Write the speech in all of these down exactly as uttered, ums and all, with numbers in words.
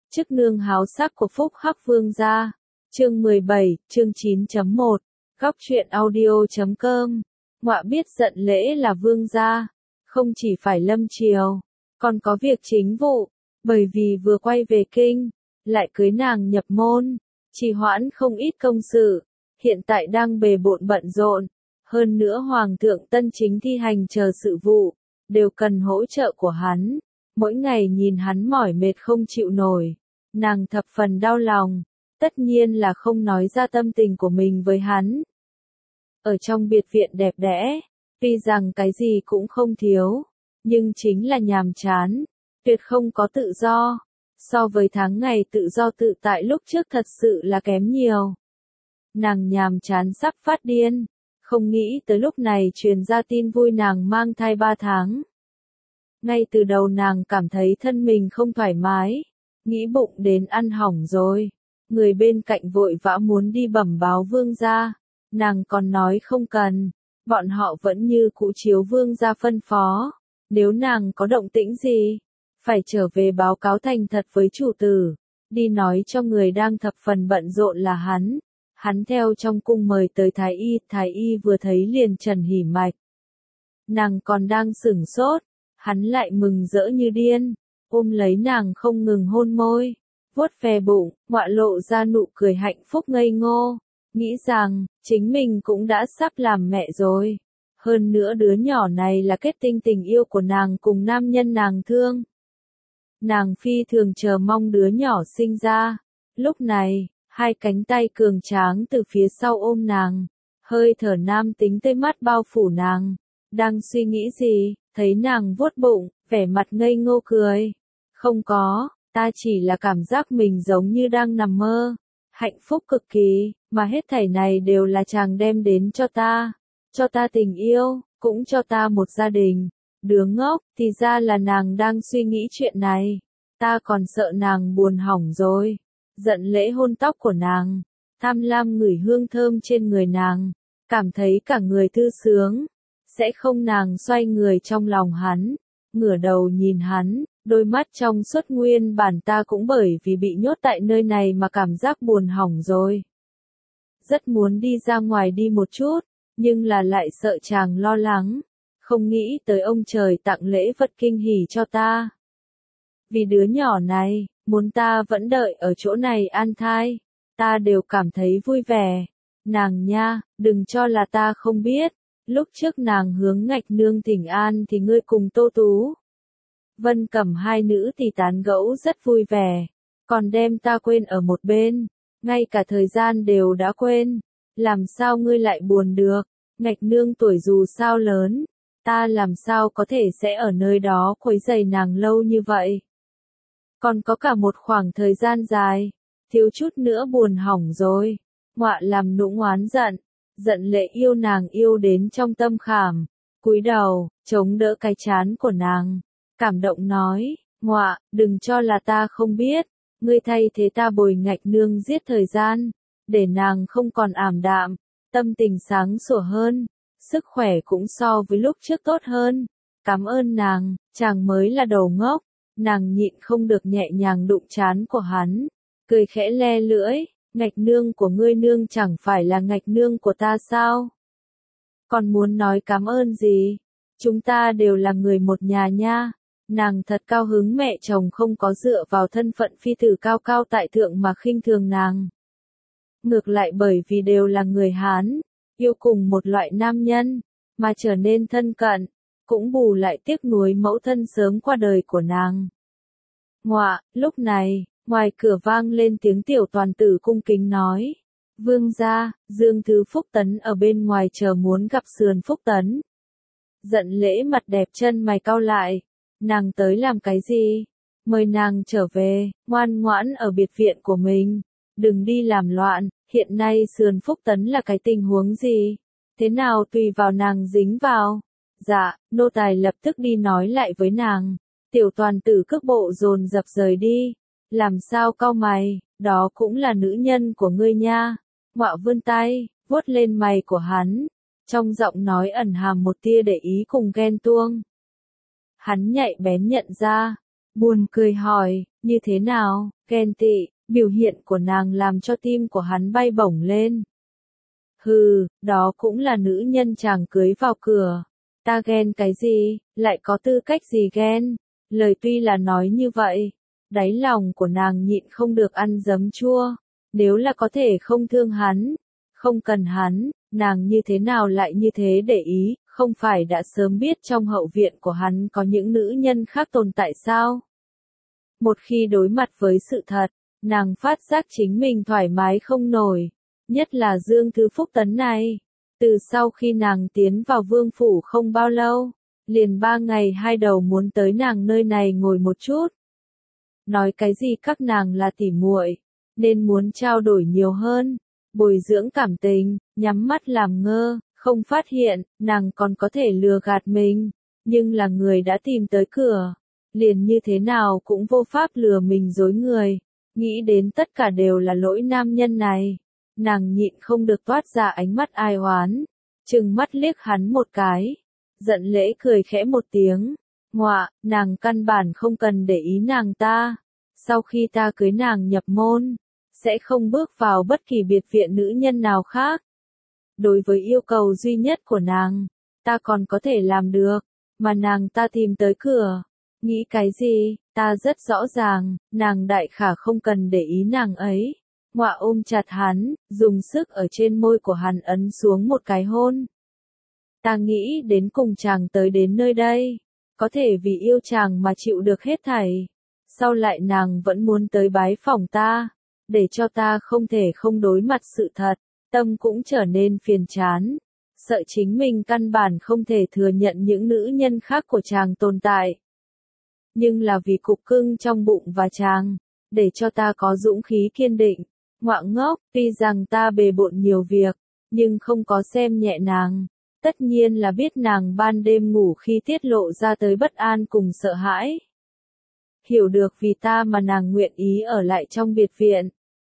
Chức nương háo sắc của Phúc Hắc Vương gia. Chương mười bảy, chương chín chấm một. Góc truyện audio chấm com. Ngọa biết giận lễ là vương gia, không chỉ phải lâm triều, còn có việc chính vụ, bởi vì vừa quay về kinh, lại cưới nàng nhập môn, trì hoãn không ít công sự, hiện tại đang bề bộn bận rộn, hơn nữa hoàng thượng tân chính thi hành chờ sự vụ, đều cần hỗ trợ của hắn, mỗi ngày nhìn hắn mỏi mệt không chịu nổi, nàng thập phần đau lòng, tất nhiên là không nói ra tâm tình của mình với hắn. Ở trong biệt viện đẹp đẽ, tuy rằng cái gì cũng không thiếu, nhưng chính là nhàm chán, tuyệt không có tự do, so với tháng ngày tự do tự tại lúc trước thật sự là kém nhiều. Nàng nhàm chán sắp phát điên, không nghĩ tới lúc này truyền ra tin vui nàng mang thai ba tháng. Ngay từ đầu nàng cảm thấy thân mình không thoải mái, nghĩ bụng đến ăn hỏng rồi, người bên cạnh vội vã muốn đi bẩm báo vương gia. Nàng còn nói không cần, bọn họ vẫn như cũ chiếu vương gia phân phó, nếu nàng có động tĩnh gì, phải trở về báo cáo thành thật với chủ tử, đi nói cho người đang thập phần bận rộn là hắn, hắn theo trong cung mời tới thái y, thái y vừa thấy liền trần hỉ mạch. Nàng còn đang sửng sốt, hắn lại mừng rỡ như điên, ôm lấy nàng không ngừng hôn môi, vuốt ve bụng, ngọa lộ ra nụ cười hạnh phúc ngây ngô. Nghĩ rằng, chính mình cũng đã sắp làm mẹ rồi. Hơn nữa đứa nhỏ này là kết tinh tình yêu của nàng cùng nam nhân nàng thương. Nàng phi thường chờ mong đứa nhỏ sinh ra. Lúc này, hai cánh tay cường tráng từ phía sau ôm nàng. Hơi thở nam tính tê mắt bao phủ nàng. Đang suy nghĩ gì, thấy nàng vuốt bụng, vẻ mặt ngây ngô cười. Không có, ta chỉ là cảm giác mình giống như đang nằm mơ. Hạnh phúc cực kỳ, mà hết thảy này đều là chàng đem đến cho ta, cho ta tình yêu, cũng cho ta một gia đình. Đứa ngốc, thì ra là nàng đang suy nghĩ chuyện này, ta còn sợ nàng buồn hỏng rồi. Giận lễ hôn tóc của nàng, tham lam ngửi hương thơm trên người nàng, cảm thấy cả người thư sướng, sẽ không nàng xoay người trong lòng hắn, ngửa đầu nhìn hắn. Đôi mắt trong suốt nguyên bản ta cũng bởi vì bị nhốt tại nơi này mà cảm giác buồn hỏng rồi. Rất muốn đi ra ngoài đi một chút, nhưng là lại sợ chàng lo lắng, không nghĩ tới ông trời tặng lễ vật kinh hỉ cho ta. Vì đứa nhỏ này, muốn ta vẫn đợi ở chỗ này an thai, ta đều cảm thấy vui vẻ. Nàng nha, đừng cho là ta không biết, lúc trước nàng hướng Ngạch Nương thỉnh an thì ngươi cùng Tô Tú Vân Cẩm hai nữ thì tán gẫu rất vui vẻ, còn đem ta quên ở một bên, ngay cả thời gian đều đã quên, làm sao ngươi lại buồn được, Ngạch Nương tuổi dù sao lớn, ta làm sao có thể sẽ ở nơi đó quấy rầy nàng lâu như vậy. Còn có cả một khoảng thời gian dài, thiếu chút nữa buồn hỏng rồi, ngọa làm nũng oán giận, giận lệ yêu nàng yêu đến trong tâm khảm, cúi đầu, chống đỡ cái trán của nàng. Cảm động nói, ngọa, đừng cho là ta không biết, ngươi thay thế ta bồi Ngạch Nương giết thời gian, để nàng không còn ảm đạm, tâm tình sáng sủa hơn, sức khỏe cũng so với lúc trước tốt hơn. Cảm ơn nàng, chàng mới là đầu ngốc, nàng nhịn không được nhẹ nhàng đụng trán của hắn, cười khẽ le lưỡi, Ngạch Nương của ngươi nương chẳng phải là Ngạch Nương của ta sao? Còn muốn nói cảm ơn gì? Chúng ta đều là người một nhà nha. Nàng thật cao hứng mẹ chồng không có dựa vào thân phận phi tử cao cao tại thượng mà khinh thường nàng. Ngược lại bởi vì đều là người Hán, yêu cùng một loại nam nhân, mà trở nên thân cận, cũng bù lại tiếc nuối mẫu thân sớm qua đời của nàng. Ngọa, lúc này, ngoài cửa vang lên tiếng tiểu toàn tử cung kính nói. Vương gia, Dương Thứ Phúc Tấn ở bên ngoài chờ muốn gặp sườn Phúc Tấn. Giận lễ mặt đẹp chân mày cau lại. Nàng tới làm cái gì? Mời nàng trở về, ngoan ngoãn ở biệt viện của mình. Đừng đi làm loạn, hiện nay sườn Phúc Tấn là cái tình huống gì? Thế nào tùy vào nàng dính vào? Dạ, nô tài lập tức đi nói lại với nàng. Tiểu toàn tử cước bộ dồn dập rời đi. Làm sao cau mày, đó cũng là nữ nhân của ngươi nha. Ngọa vươn tay, vuốt lên mày của hắn. Trong giọng nói ẩn hàm một tia để ý cùng ghen tuông. Hắn nhạy bén nhận ra, buồn cười hỏi, như thế nào, ghen tị, biểu hiện của nàng làm cho tim của hắn bay bổng lên. Hừ, đó cũng là nữ nhân chàng cưới vào cửa. Ta ghen cái gì, lại có tư cách gì ghen, lời tuy là nói như vậy, đáy lòng của nàng nhịn không được ăn giấm chua, nếu là có thể không thương hắn, không cần hắn, nàng như thế nào lại như thế để ý, không phải đã sớm biết trong hậu viện của hắn có những nữ nhân khác tồn tại sao? Một khi đối mặt với sự thật, nàng phát giác chính mình thoải mái không nổi, nhất là Dương Thứ Phúc Tấn này. Từ sau khi nàng tiến vào vương phủ không bao lâu, liền ba ngày hai đầu muốn tới nàng nơi này ngồi một chút. Nói cái gì các nàng là tỉ muội, nên muốn trao đổi nhiều hơn, bồi dưỡng cảm tình, nhắm mắt làm ngơ, không phát hiện, nàng còn có thể lừa gạt mình, nhưng là người đã tìm tới cửa, liền như thế nào cũng vô pháp lừa mình dối người, nghĩ đến tất cả đều là lỗi nam nhân này. Nàng nhịn không được toát ra ánh mắt ai oán, trừng mắt liếc hắn một cái, giận lễ cười khẽ một tiếng, ngọa, nàng căn bản không cần để ý nàng ta, sau khi ta cưới nàng nhập môn, sẽ không bước vào bất kỳ biệt viện nữ nhân nào khác. Đối với yêu cầu duy nhất của nàng, ta còn có thể làm được, mà nàng ta tìm tới cửa, nghĩ cái gì, ta rất rõ ràng, nàng đại khả không cần để ý nàng ấy. Ngọa ôm chặt hắn, dùng sức ở trên môi của hắn ấn xuống một cái hôn. Ta nghĩ đến cùng chàng tới đến nơi đây, có thể vì yêu chàng mà chịu được hết thảy. Sau lại nàng vẫn muốn tới bái phỏng ta, để cho ta không thể không đối mặt sự thật, tâm cũng trở nên phiền chán. Sợ chính mình căn bản không thể thừa nhận những nữ nhân khác của chàng tồn tại. Nhưng là vì cục cưng trong bụng và chàng, để cho ta có dũng khí kiên định. Ngọa ngốc, tuy rằng ta bề bộn nhiều việc, nhưng không có xem nhẹ nàng. Tất nhiên là biết nàng ban đêm ngủ khi tiết lộ ra tới bất an cùng sợ hãi. Hiểu được vì ta mà nàng nguyện ý ở lại trong biệt viện.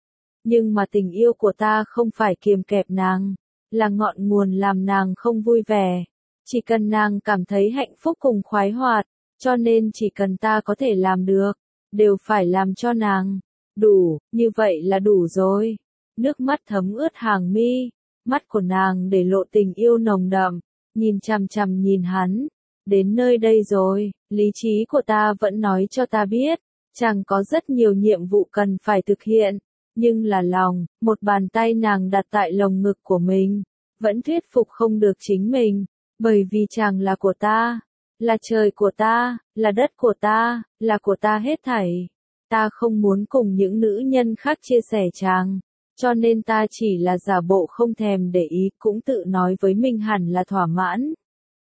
Nhưng mà tình yêu của ta không phải kiềm kẹp nàng, là ngọn nguồn làm nàng không vui vẻ. Chỉ cần nàng cảm thấy hạnh phúc cùng khoái hoạt, cho nên chỉ cần ta có thể làm được, đều phải làm cho nàng. Đủ, như vậy là đủ rồi. Nước mắt thấm ướt hàng mi, mắt của nàng để lộ tình yêu nồng đậm, nhìn chằm chằm nhìn hắn. Đến nơi đây rồi, lý trí của ta vẫn nói cho ta biết, chàng có rất nhiều nhiệm vụ cần phải thực hiện, nhưng là lòng, một bàn tay nàng đặt tại lồng ngực của mình, vẫn thuyết phục không được chính mình, bởi vì chàng là của ta, là trời của ta, là đất của ta, là của ta hết thảy. Ta không muốn cùng những nữ nhân khác chia sẻ chàng, cho nên ta chỉ là giả bộ không thèm để ý, cũng tự nói với mình hẳn là thỏa mãn.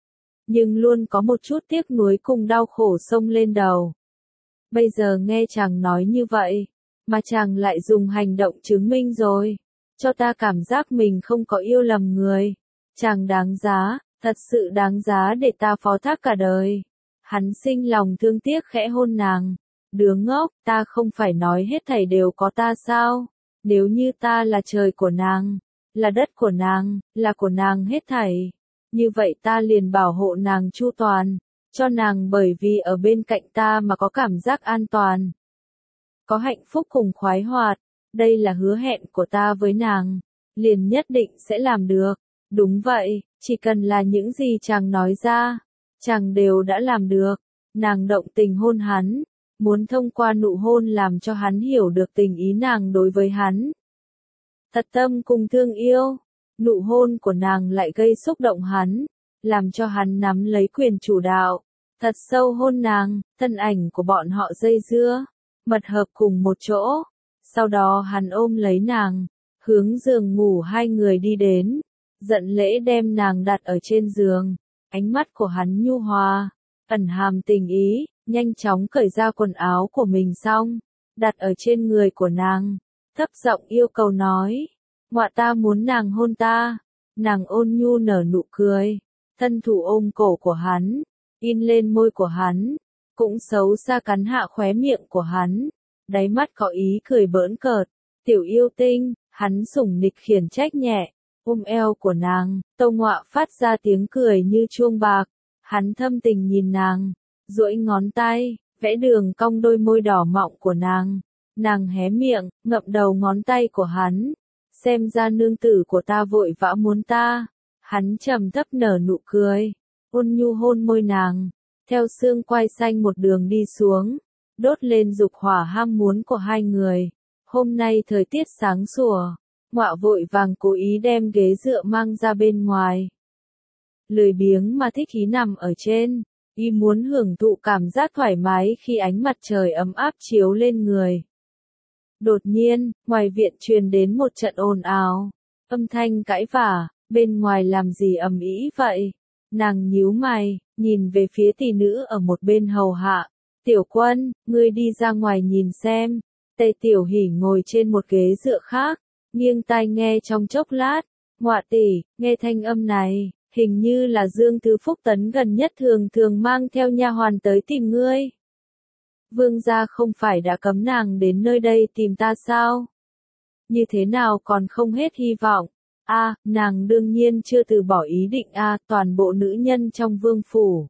Nhưng luôn có một chút tiếc nuối cùng đau khổ xông lên đầu. Bây giờ nghe chàng nói như vậy, mà chàng lại dùng hành động chứng minh rồi, cho ta cảm giác mình không có yêu lầm người. Chàng đáng giá, thật sự đáng giá để ta phó thác cả đời. Hắn sinh lòng thương tiếc khẽ hôn nàng. Đứa ngốc, ta không phải nói hết thảy đều có ta sao? Nếu như ta là trời của nàng, là đất của nàng, là của nàng hết thảy, như vậy ta liền bảo hộ nàng chu toàn, cho nàng bởi vì ở bên cạnh ta mà có cảm giác an toàn, có hạnh phúc cùng khoái hoạt. Đây là hứa hẹn của ta với nàng, liền nhất định sẽ làm được. Đúng vậy, chỉ cần là những gì chàng nói ra, chàng đều đã làm được. Nàng động tình hôn hắn, muốn thông qua nụ hôn làm cho hắn hiểu được tình ý nàng đối với hắn. Thật tâm cùng thương yêu, nụ hôn của nàng lại gây xúc động hắn, làm cho hắn nắm lấy quyền chủ đạo, thật sâu hôn nàng, thân ảnh của bọn họ dây dưa, mật hợp cùng một chỗ. Sau đó hắn ôm lấy nàng, hướng giường ngủ hai người đi đến, giận lễ đem nàng đặt ở trên giường, ánh mắt của hắn nhu hòa, ẩn hàm tình ý. Nhanh chóng cởi ra quần áo của mình xong, đặt ở trên người của nàng, thấp giọng yêu cầu nói, ngọa ta muốn nàng hôn ta. Nàng ôn nhu nở nụ cười, thân thủ ôm cổ của hắn, in lên môi của hắn, cũng xấu xa cắn hạ khóe miệng của hắn, đáy mắt có ý cười bỡn cợt. Tiểu yêu tinh, hắn sủng nịch khiển trách nhẹ, ôm eo của nàng, tâu ngọa phát ra tiếng cười như chuông bạc, hắn thâm tình nhìn nàng. Duỗi ngón tay, vẽ đường cong đôi môi đỏ mọng của nàng. Nàng hé miệng, ngậm đầu ngón tay của hắn. Xem ra nương tử của ta vội vã muốn ta. Hắn trầm thấp nở nụ cười, ôn nhu hôn môi nàng, theo xương quai xanh một đường đi xuống, đốt lên dục hỏa ham muốn của hai người. Hôm nay thời tiết sáng sủa, Ngọa vội vàng cố ý đem ghế dựa mang ra bên ngoài. Lười biếng mà thích ý nằm ở trên, y muốn hưởng thụ cảm giác thoải mái khi ánh mặt trời ấm áp chiếu lên người. Đột nhiên, ngoài viện truyền đến một trận ồn ào, âm thanh cãi vả, bên ngoài làm gì ầm ĩ vậy? Nàng nhíu mày, nhìn về phía tỷ nữ ở một bên hầu hạ. Tiểu Quân, ngươi đi ra ngoài nhìn xem. Tề Tiểu Hỉ ngồi trên một ghế dựa khác, nghiêng tai nghe trong chốc lát. Ngọa tỷ, nghe thanh âm này, hình như là Dương Thứ Phúc Tấn gần nhất thường thường mang theo nha hoàn tới tìm ngươi. Vương gia không phải đã cấm nàng đến nơi đây tìm ta sao? Như thế nào còn không hết hy vọng? A, à, nàng đương nhiên chưa từ bỏ ý định a, à, toàn bộ nữ nhân trong vương phủ.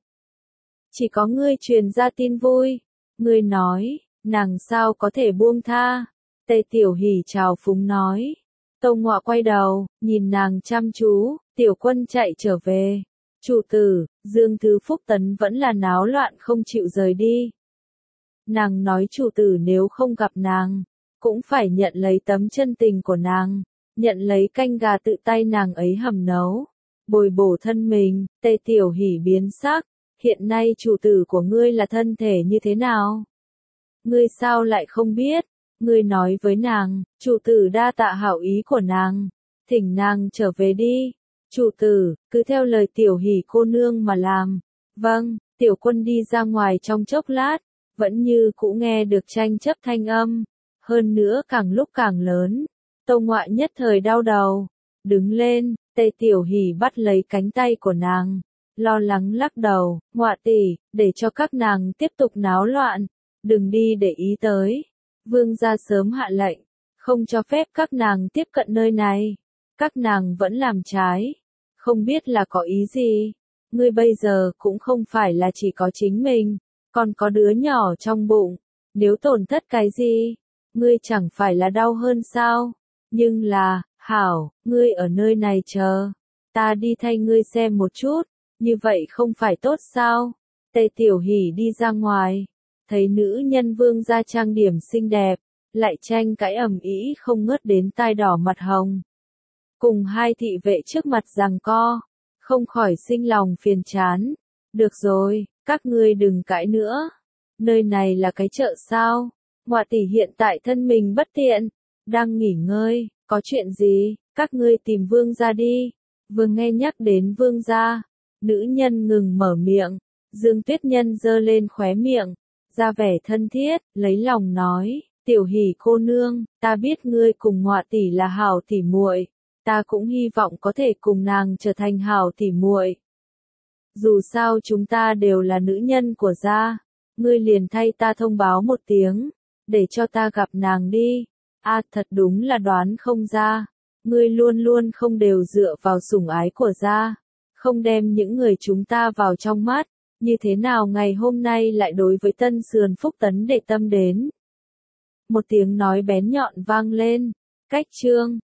Chỉ có ngươi truyền ra tin vui. Ngươi nói, nàng sao có thể buông tha? Tề Tiểu Hỉ trào phúng nói. Tâu Ngọa quay đầu, nhìn nàng chăm chú, Tiểu Quân chạy trở về. Chủ tử, Dương Thứ Phúc Tấn vẫn là náo loạn không chịu rời đi. Nàng nói chủ tử nếu không gặp nàng, cũng phải nhận lấy tấm chân tình của nàng, nhận lấy canh gà tự tay nàng ấy hầm nấu, bồi bổ thân mình. Tề Tiểu Hỉ biến sắc, hiện nay chủ tử của ngươi là thân thể như thế nào? Ngươi sao lại không biết? Ngươi nói với nàng, chủ tử đa tạ hảo ý của nàng, thỉnh nàng trở về đi. Chủ tử, cứ theo lời Tiểu Hỉ cô nương mà làm. Vâng. Tiểu Quân đi ra ngoài trong chốc lát, vẫn như cũ nghe được tranh chấp thanh âm, hơn nữa càng lúc càng lớn. Tâu Ngọa nhất thời đau đầu, đứng lên. Tề Tiểu Hỉ bắt lấy cánh tay của nàng, lo lắng lắc đầu. Ngọa tỷ, để cho các nàng tiếp tục náo loạn, đừng đi để ý tới. Vương gia sớm hạ lệnh, không cho phép các nàng tiếp cận nơi này. Các nàng vẫn làm trái, không biết là có ý gì. Ngươi bây giờ cũng không phải là chỉ có chính mình, còn có đứa nhỏ trong bụng. Nếu tổn thất cái gì, ngươi chẳng phải là đau hơn sao? Nhưng là, hảo, ngươi ở nơi này chờ, ta đi thay ngươi xem một chút, như vậy không phải tốt sao? Tề Tiểu Hỉ đi ra ngoài, thấy nữ nhân vương gia trang điểm xinh đẹp, lại tranh cãi ầm ĩ không ngớt đến tai đỏ mặt hồng. Cùng hai thị vệ trước mặt giằng co, không khỏi sinh lòng phiền chán. Được rồi, các ngươi đừng cãi nữa. Nơi này là cái chợ sao? Ngọa tỷ hiện tại thân mình bất tiện, đang nghỉ ngơi, có chuyện gì? Các ngươi tìm vương gia đi. Vừa nghe nhắc đến vương gia, nữ nhân ngừng mở miệng. Dương Tuyết Nhân giơ lên khóe miệng, ra vẻ thân thiết, lấy lòng nói, Tiểu Hỉ cô nương, ta biết ngươi cùng Ngọa tỷ là hảo tỉ muội, ta cũng hy vọng có thể cùng nàng trở thành hảo tỉ muội. Dù sao chúng ta đều là nữ nhân của gia, ngươi liền thay ta thông báo một tiếng, để cho ta gặp nàng đi. A, à, thật đúng là đoán không ra, ngươi luôn luôn không đều dựa vào sủng ái của gia, không đem những người chúng ta vào trong mắt, như thế nào ngày hôm nay lại đối với Tân Sườn Phúc Tấn để tâm đến. Một tiếng nói bén nhọn vang lên, cách chương